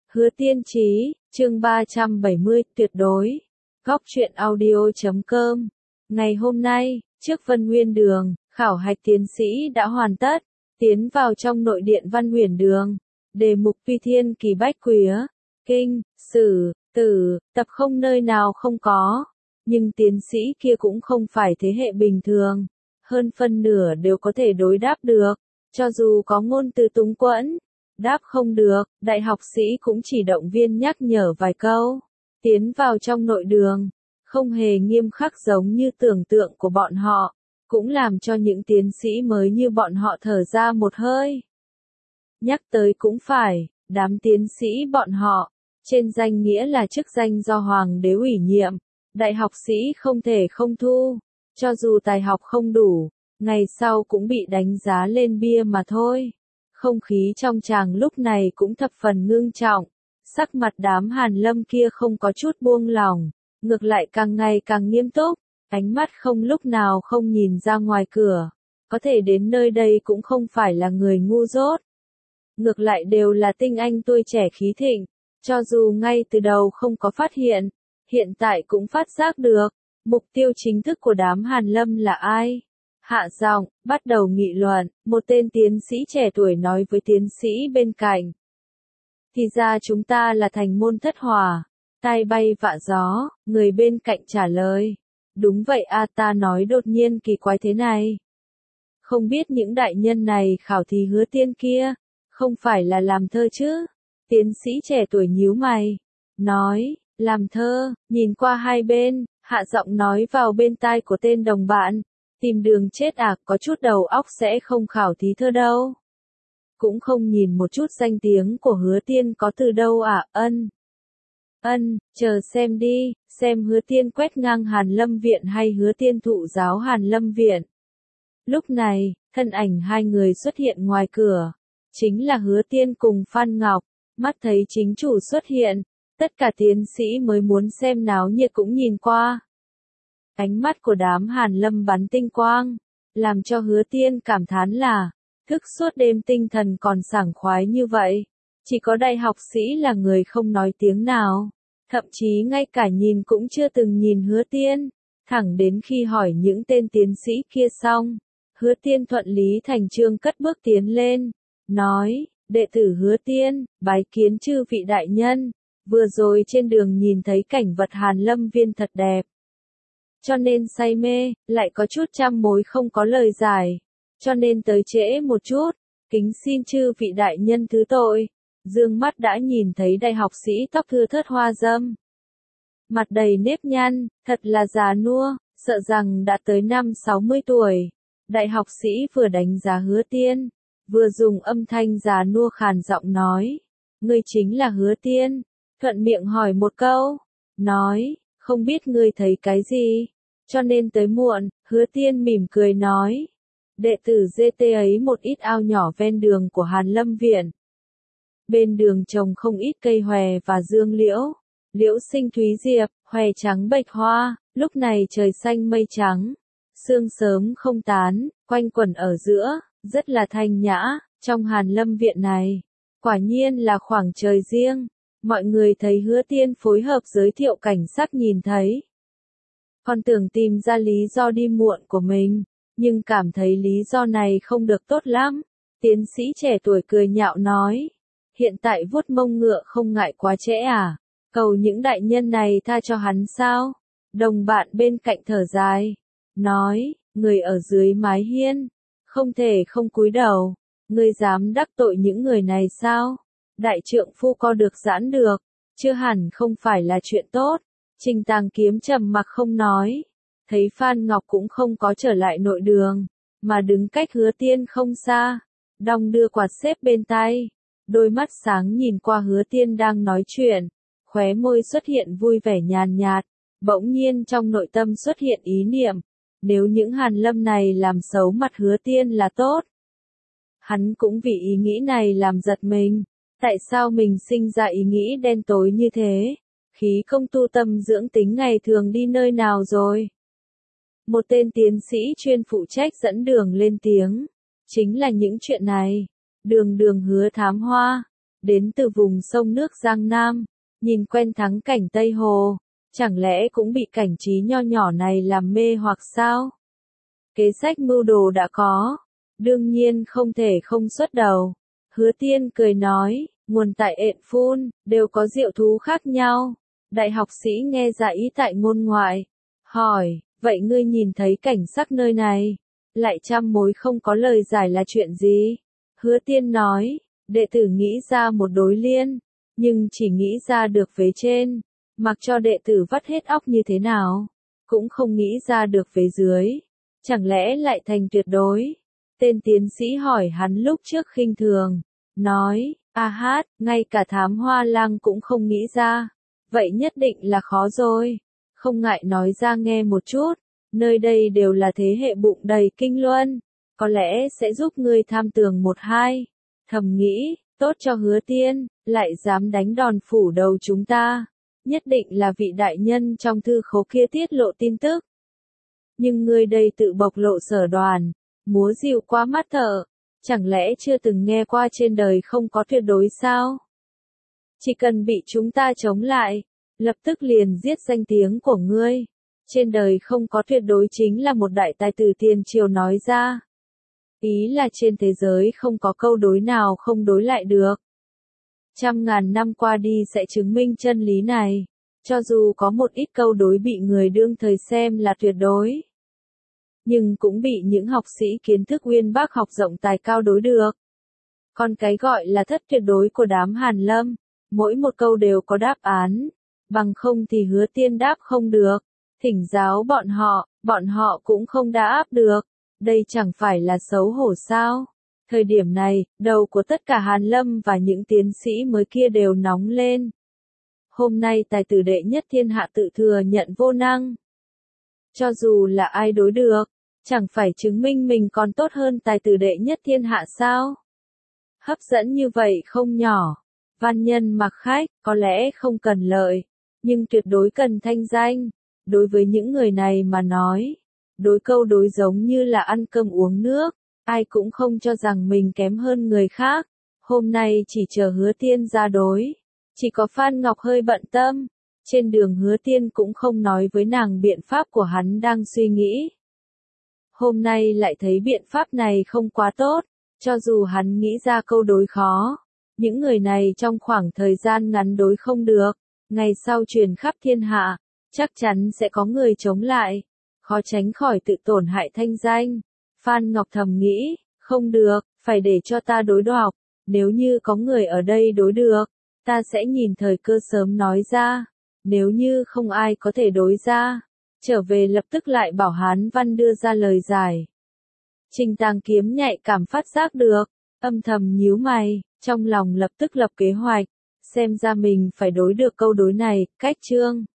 Hứa Tiên Chí, chương 370, tuyệt đối. Góc truyện audio.com. Ngày hôm nay, trước Vân Nguyên Đường, khảo hạch tiến sĩ đã hoàn tất, tiến vào trong nội điện Văn Huyền Đường. Đề mục Phi Thiên Kỳ Bách Quía, Kinh, Sử, Tử, tập không nơi nào không có. Nhưng tiến sĩ kia cũng không phải thế hệ bình thường. Hơn phân nửa đều có thể đối đáp được, cho dù có ngôn từ túng quẫn. Đáp không được, đại học sĩ cũng chỉ động viên nhắc nhở vài câu. Tiến vào trong nội đường, không hề nghiêm khắc giống như tưởng tượng của bọn họ, cũng làm cho những tiến sĩ mới như bọn họ thở ra một hơi. Nhắc tới cũng phải, đám tiến sĩ bọn họ, trên danh nghĩa là chức danh do Hoàng đế ủy nhiệm, đại học sĩ không thể không thu, cho dù tài học không đủ, ngày sau cũng bị đánh giá lên bia mà thôi. Không khí trong tràng lúc này cũng thập phần ngưng trọng, sắc mặt đám Hàn Lâm kia không có chút buông lỏng, ngược lại càng ngày càng nghiêm túc, ánh mắt không lúc nào không nhìn ra ngoài cửa, có thể đến nơi đây cũng không phải là người ngu dốt. Ngược lại đều là tinh anh tuổi trẻ khí thịnh, cho dù ngay từ đầu không có phát hiện tại cũng phát giác được, mục tiêu chính thức của đám Hàn Lâm là ai. Hạ giọng, bắt đầu nghị luận, một tên tiến sĩ trẻ tuổi nói với tiến sĩ bên cạnh. Thì ra chúng ta là thành môn thất hòa, tai bay vạ gió, người bên cạnh trả lời. Đúng vậy a, ta nói đột nhiên kỳ quái thế này. Không biết những đại nhân này khảo thí Hứa Tiên kia, không phải là làm thơ chứ? Tiến sĩ trẻ tuổi nhíu mày, nói, làm thơ, nhìn qua hai bên, hạ giọng nói vào bên tai của tên đồng bạn. Tìm đường chết à, có chút đầu óc sẽ không khảo thí thơ đâu. Cũng không nhìn một chút danh tiếng của Hứa Tiên có từ đâu à, chờ xem đi, xem Hứa Tiên quét ngang Hàn Lâm Viện hay Hứa Tiên thụ giáo Hàn Lâm Viện. Lúc này, thân ảnh hai người xuất hiện ngoài cửa. Chính là Hứa Tiên cùng Phan Ngọc, mắt thấy chính chủ xuất hiện, tất cả tiến sĩ mới muốn xem náo nhiệt cũng nhìn qua. Ánh mắt của đám Hàn Lâm bắn tinh quang, làm cho Hứa Tiên cảm thán là, thức suốt đêm tinh thần còn sảng khoái như vậy. Chỉ có đại học sĩ là người không nói tiếng nào, thậm chí ngay cả nhìn cũng chưa từng nhìn Hứa Tiên, thẳng đến khi hỏi những tên tiến sĩ kia xong. Hứa Tiên thuận lý thành chương cất bước tiến lên, nói, đệ tử Hứa Tiên, bái kiến chư vị đại nhân, vừa rồi trên đường nhìn thấy cảnh vật Hàn Lâm Viên thật đẹp. Cho nên say mê, lại có chút trăm mối không có lời giải, cho nên tới trễ một chút, kính xin chư vị đại nhân thứ tội. Dương mắt đã nhìn thấy đại học sĩ tóc thưa thớt hoa dâm. Mặt đầy nếp nhăn, thật là già nua, sợ rằng đã tới năm 60 tuổi. Đại học sĩ vừa đánh giá Hứa Tiên, vừa dùng âm thanh già nua khàn giọng nói, ngươi chính là Hứa Tiên, thuận miệng hỏi một câu, nói, không biết ngươi thấy cái gì, cho nên tới muộn. Hứa Tiên mỉm cười nói, đệ tử GT ấy một ít ao nhỏ ven đường của Hàn Lâm Viện. Bên đường trồng không ít cây hòe và dương liễu, liễu sinh thúy diệp, hòe trắng bạch hoa, lúc này trời xanh mây trắng, sương sớm không tán, quanh quẩn ở giữa, rất là thanh nhã, trong Hàn Lâm Viện này, quả nhiên là khoảng trời riêng. Mọi người thấy Hứa Tiên phối hợp giới thiệu cảnh sắc nhìn thấy. Còn tưởng tìm ra lý do đi muộn của mình, nhưng cảm thấy lý do này không được tốt lắm. Tiến sĩ trẻ tuổi cười nhạo nói, hiện tại vuốt mông ngựa không ngại quá trễ à, cầu những đại nhân này tha cho hắn sao? Đồng bạn bên cạnh thở dài, nói, người ở dưới mái hiên, không thể không cúi đầu, ngươi dám đắc tội những người này sao? Đại trượng phu co được giãn được, chưa hẳn không phải là chuyện tốt. Trình Tàng Kiếm trầm mặc không nói, thấy Phan Ngọc cũng không có trở lại nội đường, mà đứng cách Hứa Tiên không xa, đong đưa quạt xếp bên tay, đôi mắt sáng nhìn qua Hứa Tiên đang nói chuyện, khóe môi xuất hiện vui vẻ nhàn nhạt, bỗng nhiên trong nội tâm xuất hiện ý niệm, nếu những Hàn Lâm này làm xấu mặt Hứa Tiên là tốt. Hắn cũng vì ý nghĩ này làm giật mình. Tại sao mình sinh ra ý nghĩ đen tối như thế? Khí công tu tâm dưỡng tính ngày thường đi nơi nào rồi? Một tên tiến sĩ chuyên phụ trách dẫn đường lên tiếng. Chính là những chuyện này. Đường đường Hứa Thám Hoa. đến từ vùng sông nước Giang Nam, nhìn quen thắng cảnh Tây Hồ, chẳng lẽ cũng bị cảnh trí nho nhỏ này làm mê hoặc sao? Kế sách mưu đồ đã có, đương nhiên không thể không xuất đầu. Hứa Tiên cười nói, nguồn tại ện phun, đều có diệu thú khác nhau. Đại học sĩ nghe ra ý tại ngôn ngoại, hỏi, vậy ngươi nhìn thấy cảnh sắc nơi này, lại trăm mối không có lời giải là chuyện gì? Hứa Tiên nói, đệ tử nghĩ ra một đối liên, nhưng chỉ nghĩ ra được vế trên, mặc cho đệ tử vắt hết óc như thế nào, cũng không nghĩ ra được vế dưới, chẳng lẽ lại thành tuyệt đối? Tên tiến sĩ hỏi hắn lúc trước khinh thường, nói, a hát, ngay cả Thám Hoa Lang cũng không nghĩ ra, vậy nhất định là khó rồi, không ngại nói ra nghe một chút, nơi đây đều là thế hệ bụng đầy kinh luân, có lẽ sẽ giúp ngươi tham tường một hai. Thầm nghĩ, tốt cho Hứa Tiên, lại dám đánh đòn phủ đầu chúng ta, nhất định là vị đại nhân trong thư khố kia tiết lộ tin tức. Nhưng ngươi đây tự bộc lộ sở đoàn, múa dịu qua mắt thợ, chẳng lẽ chưa từng nghe qua trên đời không có tuyệt đối sao? Chỉ cần bị chúng ta chống lại, lập tức liền giết danh tiếng của ngươi. Trên đời không có tuyệt đối chính là một đại tài tử tiền triều nói ra. Ý là trên thế giới không có câu đối nào không đối lại được. Trăm ngàn năm qua đi sẽ chứng minh chân lý này. Cho dù có một ít câu đối bị người đương thời xem là tuyệt đối, nhưng cũng bị những học sĩ kiến thức uyên bác học rộng tài cao đối được. Còn cái gọi là thất tuyệt đối của đám Hàn Lâm, mỗi một câu đều có đáp án, bằng không thì Hứa Tiên đáp không được, thỉnh giáo bọn họ cũng không đáp được, đây chẳng phải là xấu hổ sao? Thời điểm này, đầu của tất cả Hàn Lâm và những tiến sĩ mới kia đều nóng lên. Hôm nay tài tử đệ nhất thiên hạ tự thừa nhận vô năng. Cho dù là ai đối được, chẳng phải chứng minh mình còn tốt hơn tài tử đệ nhất thiên hạ sao? Hấp dẫn như vậy không nhỏ. Văn nhân mặc khách, có lẽ không cần lợi, nhưng tuyệt đối cần thanh danh. Đối với những người này mà nói, đối câu đối giống như là ăn cơm uống nước, ai cũng không cho rằng mình kém hơn người khác. Hôm nay chỉ chờ Hứa Tiên ra đối. Chỉ có Phan Ngọc hơi bận tâm. Trên đường Hứa Tiên cũng không nói với nàng biện pháp của hắn đang suy nghĩ. Hôm nay lại thấy biện pháp này không quá tốt, cho dù hắn nghĩ ra câu đối khó. Những người này trong khoảng thời gian ngắn đối không được, ngày sau truyền khắp thiên hạ, chắc chắn sẽ có người chống lại, khó tránh khỏi tự tổn hại thanh danh. Phan Ngọc thầm nghĩ, không được, phải để cho ta đối đọc, nếu như có người ở đây đối được, ta sẽ nhìn thời cơ sớm nói ra, nếu như không ai có thể đối ra, trở về lập tức lại bảo Hán Văn đưa ra lời giải. Trình Tàng Kiếm nhạy cảm phát giác được, âm thầm nhíu mày, trong lòng lập tức lập kế hoạch, xem ra mình phải đối được câu đối này, cách chương.